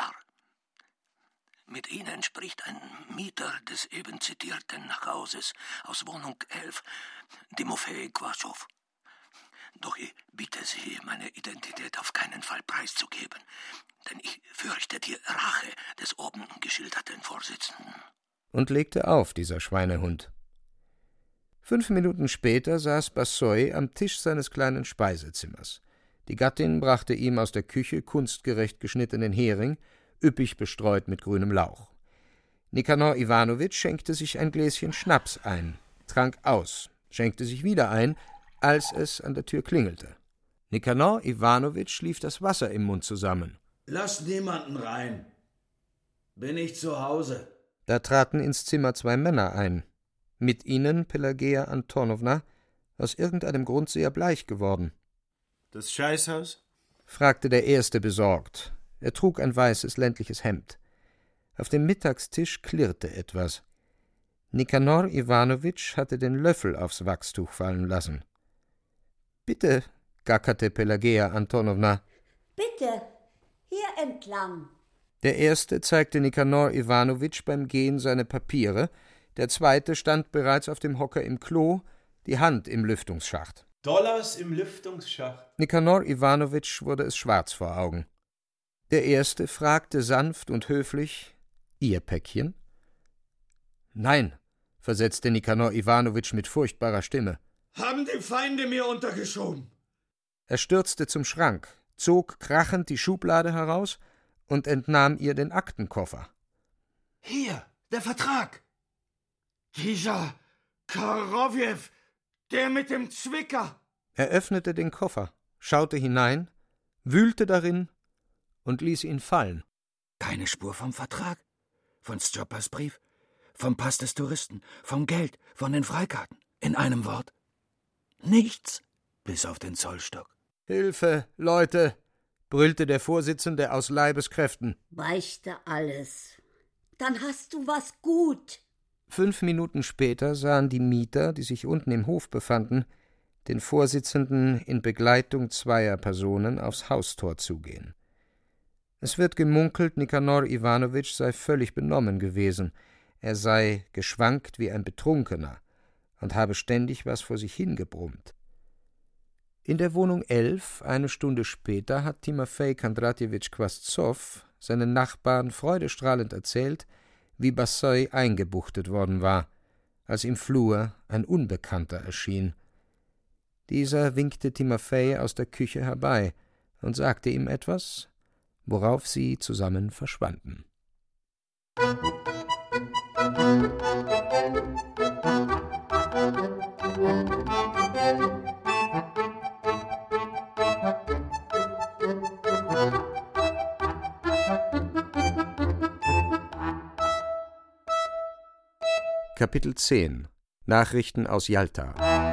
Mit ihnen spricht ein Mieter des eben zitierten Hauses aus Wohnung 11, Timofei Quaschow. Doch ich bitte Sie, meine Identität auf keinen Fall preiszugeben, denn ich fürchte die Rache des oben geschilderten Vorsitzenden. Und legte auf, dieser Schweinehund. 5 Minuten später saß Bassoy am Tisch seines kleinen Speisezimmers. Die Gattin brachte ihm aus der Küche kunstgerecht geschnittenen Hering, üppig bestreut mit grünem Lauch. Nikanor Iwanowitsch schenkte sich ein Gläschen Schnaps ein, trank aus, schenkte sich wieder ein, als es an der Tür klingelte. Nikanor Iwanowitsch lief das Wasser im Mund zusammen. »Lass niemanden rein. Bin ich zu Hause.« Da traten ins Zimmer 2 Männer ein. Mit ihnen Pelageja Antonowna, aus irgendeinem Grund sehr bleich geworden. »Das Scheißhaus?« fragte der Erste besorgt. Er trug ein weißes, ländliches Hemd. Auf dem Mittagstisch klirrte etwas. Nikanor Iwanowitsch hatte den Löffel aufs Wachstuch fallen lassen. »Bitte«, gackerte Pelageja Antonowna. »Bitte, hier entlang.« Der Erste zeigte Nikanor Iwanowitsch beim Gehen seine Papiere, der Zweite stand bereits auf dem Hocker im Klo, die Hand im Lüftungsschacht. $, im Lüftungsschacht. Nikanor Iwanowitsch wurde es schwarz vor Augen. Der Erste fragte sanft und höflich, »Ihr Päckchen?« »Nein«, versetzte Nikanor Iwanowitsch mit furchtbarer Stimme. »Haben die Feinde mir untergeschoben.« Er stürzte zum Schrank, zog krachend die Schublade heraus und entnahm ihr den Aktenkoffer. »Hier, der Vertrag. Dieser Korowjew, der mit dem Zwicker. Er öffnete den Koffer, schaute hinein, wühlte darin und ließ ihn fallen. Keine Spur vom Vertrag, von Stjoppers Brief, vom Pass des Touristen, vom Geld, von den Freikarten. In einem Wort: nichts, bis auf den Zollstock. »Hilfe, Leute«, brüllte der Vorsitzende aus Leibeskräften. »Beichte alles. Dann hast du was gut.« 5 Minuten später sahen die Mieter, die sich unten im Hof befanden, den Vorsitzenden in Begleitung 2 Personen aufs Haustor zugehen. Es wird gemunkelt, Nikanor Iwanowitsch sei völlig benommen gewesen. Er sei geschwankt wie ein Betrunkener und habe ständig was vor sich hingebrummt. In der Wohnung 11, 1 Stunde später, hat Timofei Kondratjewitsch Quastzow seinen Nachbarn freudestrahlend erzählt, wie Bassoi eingebuchtet worden war, als im Flur ein Unbekannter erschien. Dieser winkte Timofei aus der Küche herbei und sagte ihm etwas, worauf sie zusammen verschwanden. Kapitel 10 – Nachrichten aus Jalta.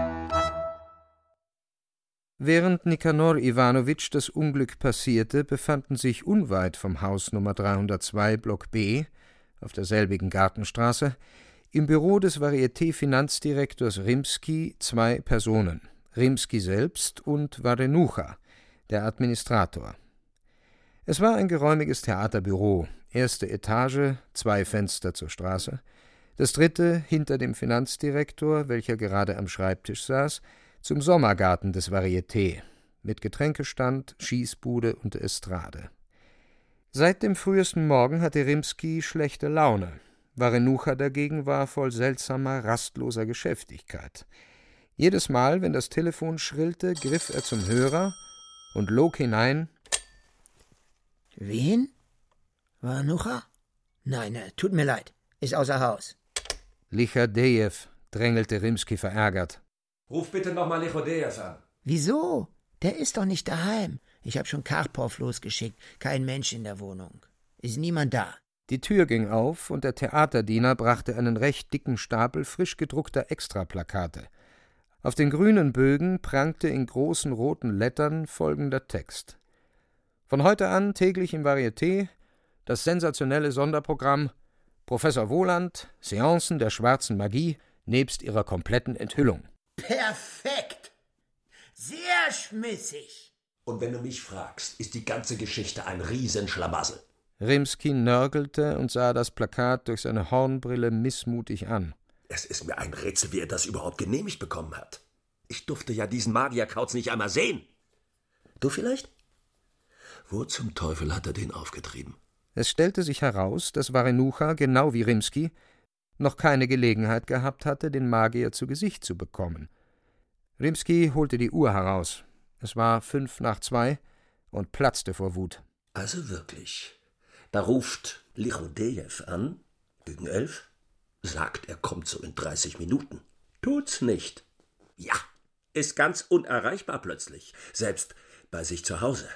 Während Nikanor Iwanowitsch das Unglück passierte, befanden sich unweit vom Haus Nummer 302 Block B, auf derselbigen Gartenstraße, im Büro des Varieté-Finanzdirektors Rimski 2 Personen, Rimski selbst und Warenucha, der Administrator. Es war ein geräumiges Theaterbüro, 1. Etage, 2 Fenster zur Straße, das 3. hinter dem Finanzdirektor, welcher gerade am Schreibtisch saß, zum Sommergarten des Varieté, mit Getränkestand, Schießbude und Estrade. Seit dem frühesten Morgen hatte Rimski schlechte Laune. Warenucha dagegen war voll seltsamer, rastloser Geschäftigkeit. Jedes Mal, wenn das Telefon schrillte, griff er zum Hörer und log hinein: »Wen? Warenucha? Nein, tut mir leid, ist außer Haus.« »Lichadejew«, drängelte Rimski verärgert. »Ruf bitte nochmal Lichadejew an.« »Wieso? Der ist doch nicht daheim. Ich habe schon Karpow losgeschickt. Kein Mensch in der Wohnung. Ist niemand da.« Die Tür ging auf und der Theaterdiener brachte einen recht dicken Stapel frisch gedruckter Extraplakate. Auf den grünen Bögen prangte in großen roten Lettern folgender Text: Von heute an täglich im Varieté das sensationelle Sonderprogramm Professor Wohland, Seancen der schwarzen Magie, nebst ihrer kompletten Enthüllung. Perfekt! Sehr schmissig! Und wenn du mich fragst, ist die ganze Geschichte ein Riesenschlamassel. Rimski nörgelte und sah das Plakat durch seine Hornbrille missmutig an. Es ist mir ein Rätsel, wie er das überhaupt genehmigt bekommen hat. Ich durfte ja diesen Magierkauz nicht einmal sehen. Du vielleicht? Wo zum Teufel hat er den aufgetrieben? Es stellte sich heraus, dass Warenucha, genau wie Rimski, noch keine Gelegenheit gehabt hatte, den Magier zu Gesicht zu bekommen. Rimski holte die Uhr heraus. Es war 1:55 und platzte vor Wut. Also wirklich? Da ruft Lichadejew an, gegen 11, sagt, er kommt so in 30 Minuten. Tut's nicht. Ja, ist ganz unerreichbar plötzlich, selbst bei sich zu Hause.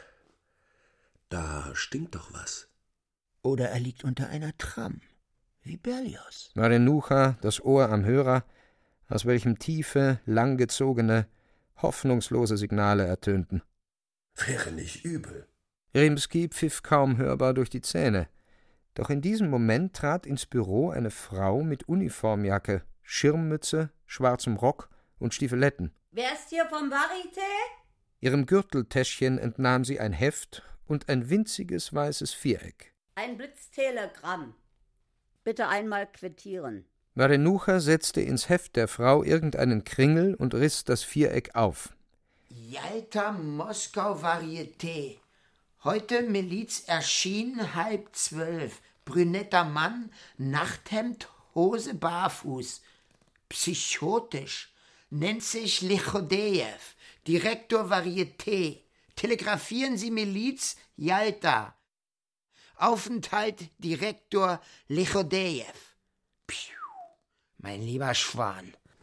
Da stinkt doch was. Oder er liegt unter einer Tram, wie Berlioz. Warenucha, das Ohr am Hörer, aus welchem tiefe, langgezogene, hoffnungslose Signale ertönten. Wäre nicht übel. Rimski pfiff kaum hörbar durch die Zähne. Doch in diesem Moment trat ins Büro eine Frau mit Uniformjacke, Schirmmütze, schwarzem Rock und Stiefeletten. »Wer ist hier vom Varieté?« Ihrem Gürteltäschchen entnahm sie ein Heft und ein winziges weißes Viereck. »Ein Blitztelegramm. Bitte einmal quittieren.« Warenucha setzte ins Heft der Frau irgendeinen Kringel und riss das Viereck auf. »Jalta, Moskau, Varieté. Heute Miliz erschienen 11:30. Brünetter Mann, Nachthemd, Hose barfuß. Psychotisch. Nennt sich Lichadejew. Direktor Varieté. Telegrafieren Sie Miliz, Jalta. Aufenthalt Direktor Lichadejew. Mein lieber Schwan,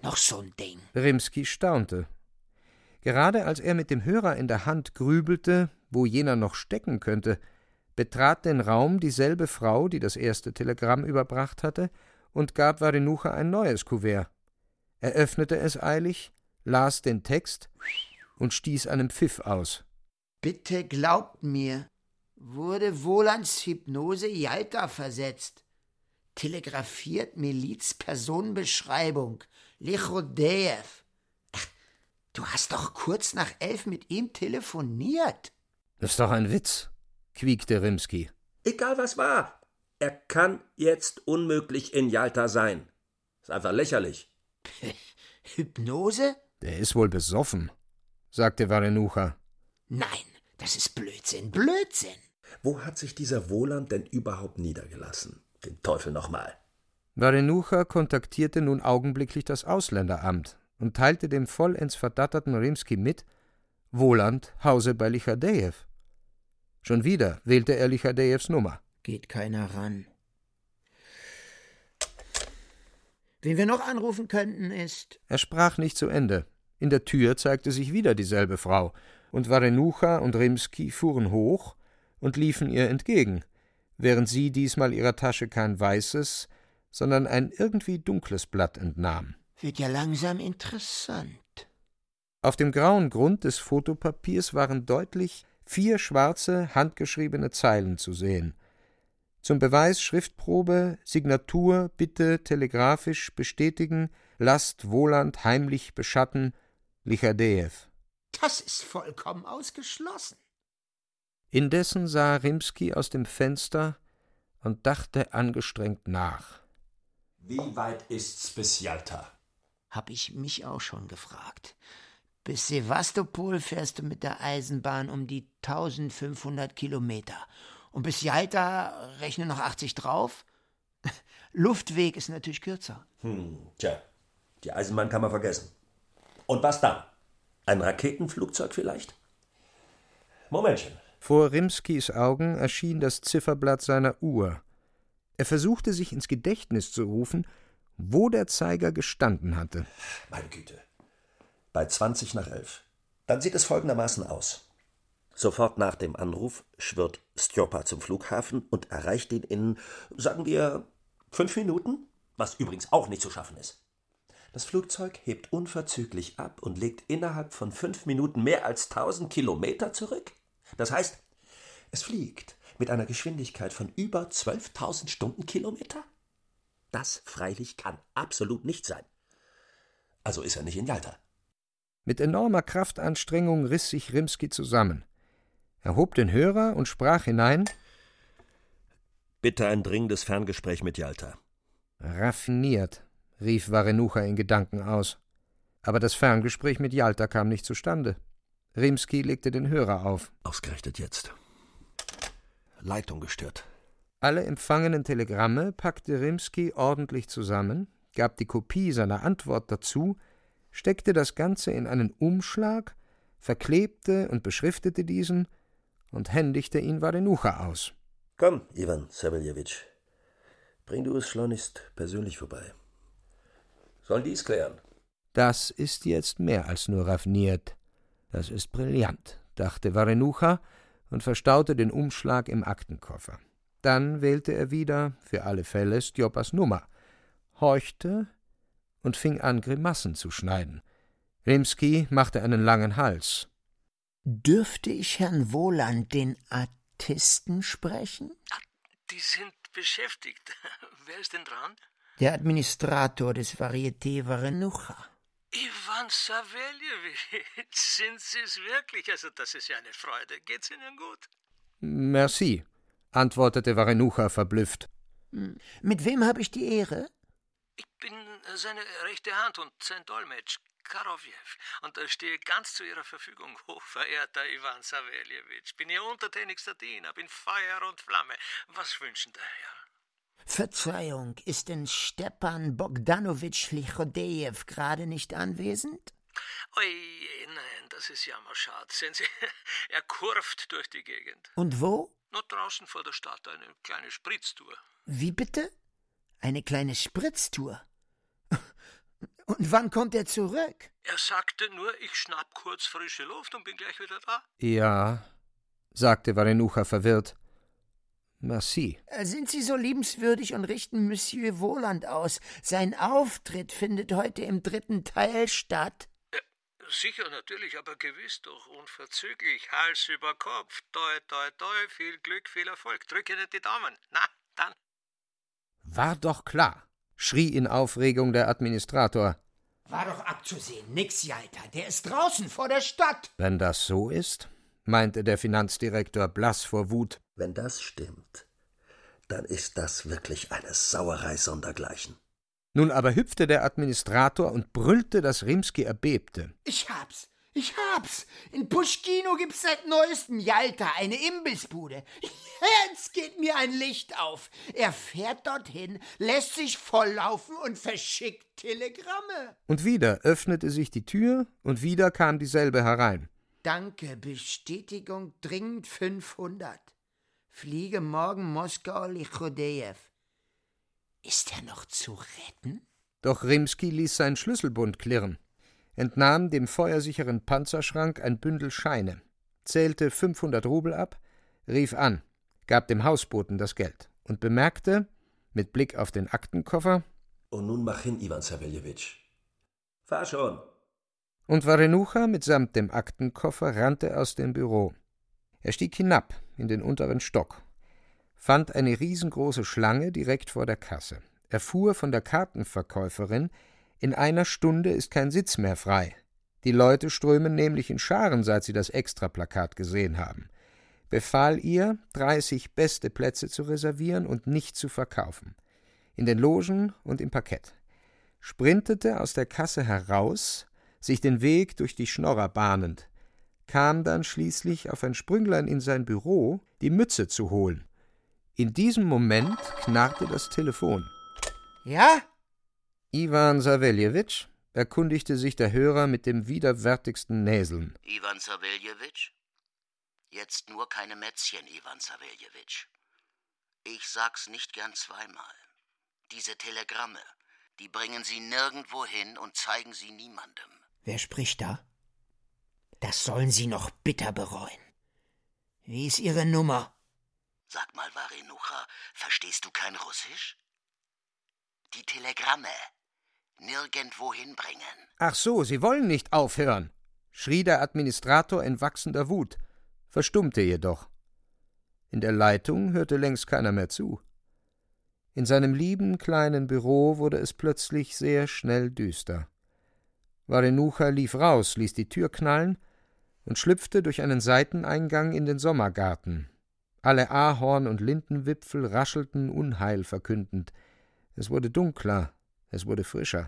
Noch so ein Ding. Rimski staunte. Gerade als er mit dem Hörer in der Hand grübelte, wo jener noch stecken könnte, betrat den Raum dieselbe Frau, die das erste Telegramm überbracht hatte, und gab Varenucha ein neues Kuvert. Er öffnete es eilig, las den Text und stieß einen Pfiff aus. Bitte glaubt mir, wurde Wolands Hypnose Jalta versetzt. Telegrafiert Milizpersonenbeschreibung. Lichodejew. Du hast doch kurz nach 11 mit ihm telefoniert. Das ist doch ein Witz, quiekte Rimski. Egal was war. Er kann jetzt unmöglich in Jalta sein. Ist einfach lächerlich. Hypnose? Der ist wohl besoffen, sagte Varenucha. Nein, das ist Blödsinn, Blödsinn. Wo hat sich dieser Woland denn überhaupt niedergelassen? Den Teufel nochmal. Varenucha kontaktierte nun augenblicklich das Ausländeramt und teilte dem vollends verdatterten Rimski mit, Woland hause bei Lichadejew. Schon wieder wählte er Lichadejews Nummer. Geht keiner ran. Wen wir noch anrufen könnten, ist... Er sprach nicht zu Ende. In der Tür zeigte sich wieder dieselbe Frau, und Varenucha und Rimski fuhren hoch und liefen ihr entgegen, während sie diesmal ihrer Tasche kein weißes, sondern ein irgendwie dunkles Blatt entnahm. Wird ja langsam interessant. Auf dem grauen Grund des Fotopapiers waren deutlich 4 schwarze, handgeschriebene Zeilen zu sehen. Zum Beweis Schriftprobe, Signatur, bitte telegrafisch bestätigen, lasst Woland heimlich beschatten, Lichadejew. Das ist vollkommen ausgeschlossen. Indessen sah Rimski aus dem Fenster und dachte angestrengt nach. Wie weit ist's bis Jalta? Hab ich mich auch schon gefragt. Bis Sewastopol fährst du mit der Eisenbahn um die 1500 Kilometer. Und bis Jalta rechne noch 80 drauf. Luftweg ist natürlich kürzer. Tja, die Eisenbahn kann man vergessen. Und was dann? Ein Raketenflugzeug vielleicht? Momentchen. Vor Rimskis Augen erschien das Zifferblatt seiner Uhr. Er versuchte sich ins Gedächtnis zu rufen, wo der Zeiger gestanden hatte. Meine Güte. Bei 11:20. Dann sieht es folgendermaßen aus. Sofort nach dem Anruf schwirrt Stjopa zum Flughafen und erreicht ihn in, sagen wir, 5 Minuten, was übrigens auch nicht zu schaffen ist. Das Flugzeug hebt unverzüglich ab und legt innerhalb von 5 Minuten mehr als 1000 Kilometer zurück. Das heißt, es fliegt mit einer Geschwindigkeit von über 12.000 Stundenkilometer. Das freilich kann absolut nicht sein. Also ist er nicht in Jalta. Mit enormer Kraftanstrengung riss sich Rimski zusammen. Er hob den Hörer und sprach hinein: Bitte ein dringendes Ferngespräch mit Jalta. Raffiniert, rief Varenucha in Gedanken aus. Aber das Ferngespräch mit Jalta kam nicht zustande. Rimski legte den Hörer auf. Ausgerechnet jetzt. Leitung gestört. Alle empfangenen Telegramme packte Rimski ordentlich zusammen, gab die Kopie seiner Antwort dazu, steckte das Ganze in einen Umschlag, verklebte und beschriftete diesen und händigte ihn Varenucha aus. Komm, Iwan Saveljewitsch, bring du es schleunigst persönlich vorbei. Sollen die's klären? Das ist jetzt mehr als nur raffiniert. Das ist brillant, dachte Varenucha und verstaute den Umschlag im Aktenkoffer. Dann wählte er wieder, für alle Fälle, Stjopas Nummer, horchte und fing an, Grimassen zu schneiden. Rimski machte einen langen Hals. Dürfte ich Herrn Woland, den Artisten, sprechen? Die sind beschäftigt. Wer ist denn dran? Der Administrator des Varieté Varenucha. Iwan Saveljewitsch, sind Sie es wirklich? Also das ist ja eine Freude. Geht's Ihnen gut? Merci, antwortete Varenucha verblüfft. Mit wem habe ich die Ehre? Ich bin seine rechte Hand und sein Dolmetsch, Karowjew. Und stehe ganz zu Ihrer Verfügung, hochverehrter Iwan Saveljewitsch. Bin Ihr untertänigster Diener, bin Feuer und Flamme. Was wünschen der Herr? Verzeihung, ist denn Stepan Bogdanowitsch Lichodejew gerade nicht anwesend? Ui, nein, das ist jammerschade. Sehen Sie, er kurft durch die Gegend. Und wo? Nur draußen vor der Stadt, eine kleine Spritztour. Wie bitte? Eine kleine Spritztour? Und wann kommt er zurück? Er sagte nur, ich schnapp kurz frische Luft und bin gleich wieder da. Ja, sagte Varenucha verwirrt. Merci. Sind Sie so liebenswürdig und richten Monsieur Wohland aus. Sein Auftritt findet heute im 3. Teil statt. Sicher, natürlich, aber gewiss doch, unverzüglich, Hals über Kopf. Toi, toi, toi, viel Glück, viel Erfolg. Drücke nicht die Daumen. Na, dann. War doch klar, schrie in Aufregung der Administrator. War doch abzusehen, nix, Jalta. Der ist draußen vor der Stadt. Wenn das so ist, meinte der Finanzdirektor blass vor Wut. Wenn das stimmt, dann ist das wirklich eine Sauerei sondergleichen. Nun aber hüpfte der Administrator und brüllte, dass Rimski erbebte. Ich hab's! In Puschkino gibt's seit neuestem Jalta eine Imbissbude. Jetzt geht mir ein Licht auf. Er fährt dorthin, lässt sich volllaufen und verschickt Telegramme. Und wieder öffnete sich die Tür und wieder kam dieselbe herein. Danke, Bestätigung dringend 500. Fliege morgen Moskau-Lichodejew. Ist er noch zu retten? Doch Rimski ließ seinen Schlüsselbund klirren, entnahm dem feuersicheren Panzerschrank ein Bündel Scheine, zählte 500 Rubel ab, rief an, gab dem Hausboten das Geld und bemerkte, mit Blick auf den Aktenkoffer: Und nun mach hin, Iwan Saveljewitsch. Fahr schon. Und Varenucha mitsamt dem Aktenkoffer rannte aus dem Büro. Er stieg hinab in den unteren Stock, fand eine riesengroße Schlange direkt vor der Kasse, erfuhr von der Kartenverkäuferin, in einer Stunde ist kein Sitz mehr frei. Die Leute strömen nämlich in Scharen, seit sie das Extraplakat gesehen haben. Befahl ihr, 30 beste Plätze zu reservieren und nicht zu verkaufen. In den Logen und im Parkett. Sprintete aus der Kasse heraus, sich den Weg durch die Schnorrer bahnend, kam dann schließlich auf ein Sprünglein in sein Büro, die Mütze zu holen. In diesem Moment knarrte das Telefon. Ja? Iwan Saveljewitsch, erkundigte sich der Hörer mit dem widerwärtigsten Näseln. Iwan Saveljewitsch? Jetzt nur keine Mätzchen, Iwan Saveljewitsch. Ich sag's nicht gern zweimal. Diese Telegramme, die bringen Sie nirgendwo hin und zeigen Sie niemandem. Wer spricht da? Das sollen Sie noch bitter bereuen. Wie ist Ihre Nummer? Sag mal, Varenucha, verstehst du kein Russisch? Die Telegramme nirgendwo hinbringen. Ach so, Sie wollen nicht aufhören, schrie der Administrator in wachsender Wut, verstummte jedoch. In der Leitung hörte längst keiner mehr zu. In seinem lieben kleinen Büro wurde es plötzlich sehr schnell düster. Varenucha lief raus, ließ die Tür knallen und schlüpfte durch einen Seiteneingang in den Sommergarten. Alle Ahorn- und Lindenwipfel raschelten Unheil verkündend. Es wurde dunkler, es wurde frischer.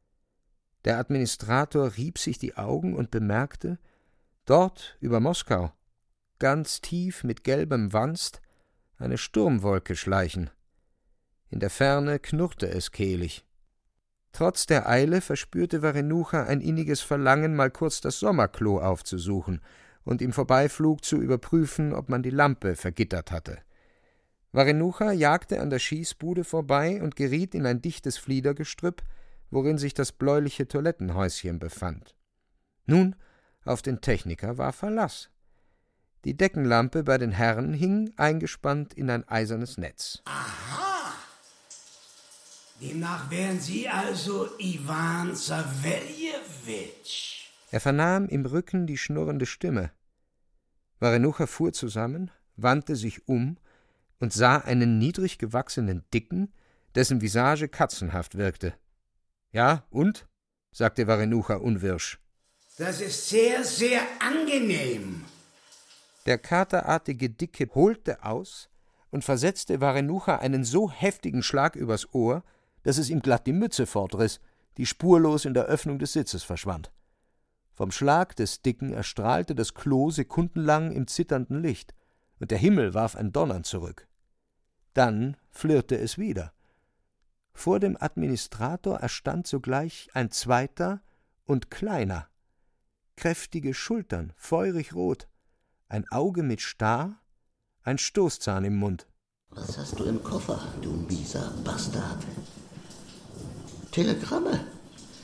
Der Administrator rieb sich die Augen und bemerkte, dort über Moskau, ganz tief mit gelbem Wanst, eine Sturmwolke schleichen. In der Ferne knurrte es kehlig. Trotz der Eile verspürte Varenucha ein inniges Verlangen, mal kurz das Sommerklo aufzusuchen und im Vorbeiflug zu überprüfen, ob man die Lampe vergittert hatte. Varenucha jagte an der Schießbude vorbei und geriet in ein dichtes Fliedergestrüpp, worin sich das bläuliche Toilettenhäuschen befand. Nun, auf den Techniker war Verlass. Die Deckenlampe bei den Herren hing eingespannt in ein eisernes Netz. Aha! Demnach wären Sie also Iwan Saveljewitsch. Er vernahm im Rücken die schnurrende Stimme. Varenucha fuhr zusammen, wandte sich um und sah einen niedrig gewachsenen Dicken, dessen Visage katzenhaft wirkte. »Ja, und?« sagte Varenucha unwirsch. »Das ist sehr, sehr angenehm.« Der katerartige Dicke holte aus und versetzte Varenucha einen so heftigen Schlag übers Ohr, dass es ihm glatt die Mütze fortriss, die spurlos in der Öffnung des Sitzes verschwand. Vom Schlag des Dicken erstrahlte das Klo sekundenlang im zitternden Licht, und der Himmel warf ein Donnern zurück. Dann flirrte es wieder. Vor dem Administrator erstand sogleich ein zweiter und kleiner. Kräftige Schultern, feurig rot, ein Auge mit Star, ein Stoßzahn im Mund. Was hast du im Koffer, du mieser Bastard? Telegramme.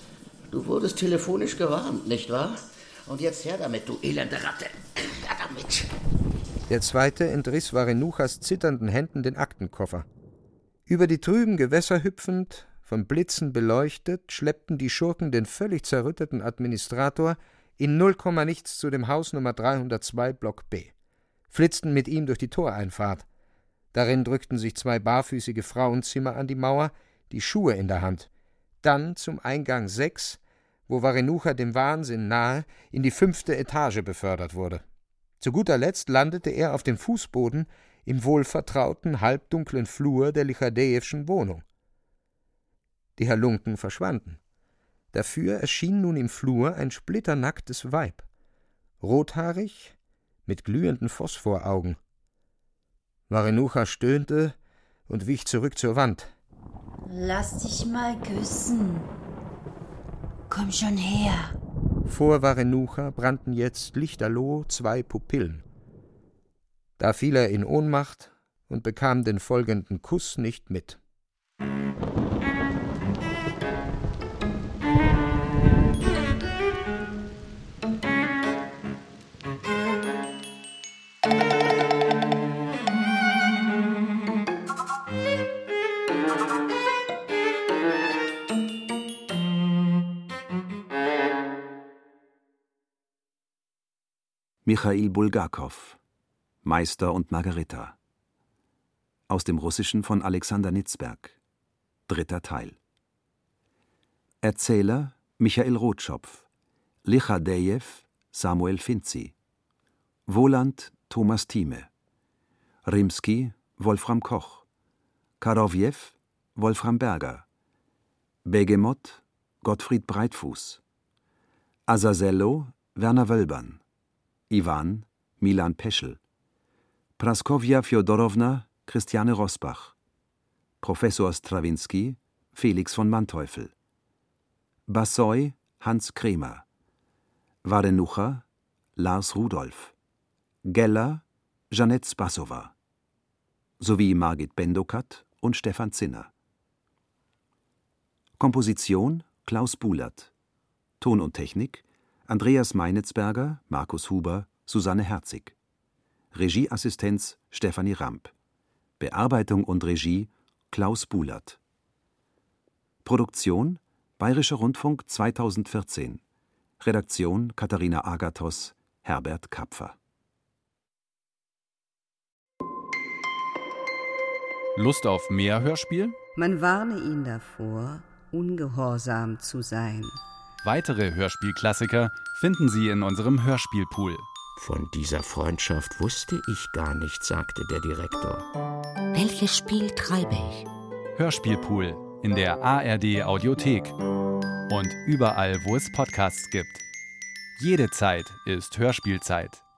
Du wurdest telefonisch gewarnt, nicht wahr? Und jetzt her damit, du elende Ratte. Ja, damit. Der Zweite entriss Varenuchas zitternden Händen den Aktenkoffer. Über die trüben Gewässer hüpfend, von Blitzen beleuchtet, schleppten die Schurken den völlig zerrütteten Administrator in 0, nichts zu dem Haus Nummer 302 Block B, flitzten mit ihm durch die Toreinfahrt. Darin drückten sich 2 barfüßige Frauenzimmer an die Mauer, die Schuhe in der Hand. Dann zum Eingang 6, wo Varenucha dem Wahnsinn nahe in die 5. Etage befördert wurde. Zu guter Letzt landete er auf dem Fußboden im wohlvertrauten, halbdunklen Flur der Lichadejewschen Wohnung. Die Halunken verschwanden. Dafür erschien nun im Flur ein splitternacktes Weib, rothaarig, mit glühenden Phosphoraugen. Varenucha stöhnte und wich zurück zur Wand. Lass dich mal küssen. Komm schon her. Vor Varenucha brannten jetzt lichterloh 2 Pupillen. Da fiel er in Ohnmacht und bekam den folgenden Kuss nicht mit. Michail Bulgakow, Meister und Margarita. Aus dem Russischen von Alexander Nitzberg. 3. Teil. Erzähler Michael Rotschopf, Lichadejew Samuel Finzi, Wohland Thomas Thieme, Rimski Wolfram Koch, Karowjew Wolfram Berger, Begemot Gottfried Breitfuß, Azazello Werner Wölbern, Iwan Milan Peschel, Praskowja Fjodorowna Christiane Rosbach, Professor Strawinski Felix von Manteuffel, Bassoi Hans Kremer, Varenucha Lars Rudolph, Geller Jeanette Spassowa sowie Margit Bendokat und Stefan Zinner. Komposition Klaus Buhlert, Ton und Technik Andreas Meinitzberger, Markus Huber, Susanne Herzig. Regieassistenz Stefanie Ramp. Bearbeitung und Regie Klaus Buhlert. Produktion Bayerischer Rundfunk 2014. Redaktion Katharina Agathos, Herbert Kapfer. Lust auf mehr Hörspiel? Man warne ihn davor, ungehorsam zu sein. Weitere Hörspielklassiker finden Sie in unserem Hörspielpool. Von dieser Freundschaft wusste ich gar nichts, sagte der Direktor. Welches Spiel treibe ich? Hörspielpool in der ARD Audiothek und überall, wo es Podcasts gibt. Jede Zeit ist Hörspielzeit.